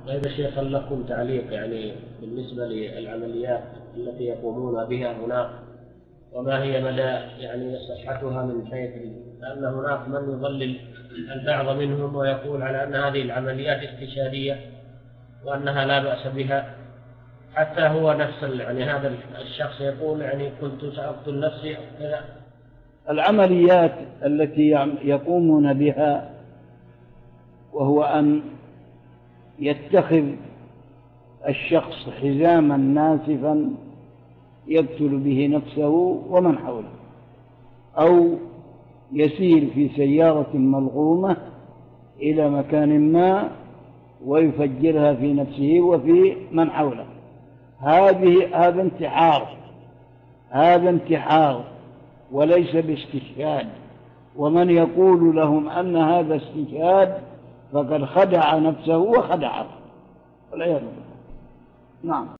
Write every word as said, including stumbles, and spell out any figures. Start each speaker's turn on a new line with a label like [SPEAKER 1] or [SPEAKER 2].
[SPEAKER 1] طيب يا شيخ، هل لكم تعليق يعني بالنسبة للعمليات التي يقومون بها هناك، وما هي مدى يعني صحتها من حيث أن هناك من يضلل البعض منهم ويقول على أن هذه العمليات استشهادية وأنها لا بأس بها، حتى هو نفس يعني هذا الشخص يقول يعني كنت سأقتل نفسي أو كذا.
[SPEAKER 2] العمليات التي يقومون بها وهو أن يتخذ الشخص حزاما ناسفا يقتل به نفسه ومن حوله، أو يسير في سيارة ملغومة إلى مكان ما ويفجرها في نفسه وفي من حوله، هذه هذا انتحار، هذا انتحار وليس باستشهاد. ومن يقول لهم أن هذا استشهاد فقد خدع نفسه وخدعه، والعياذ بالله. نعم.